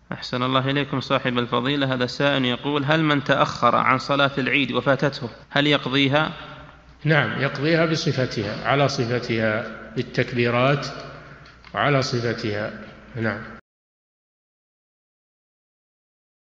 أحسن الله إليكم صاحب الفضيلة. هذا سائل يقول: هل من تأخر عن صلاة العيد وفاتته هل يقضيها؟ نعم، يقضيها بصفتها، على صفتها بالتكبيرات وعلى صفتها. نعم.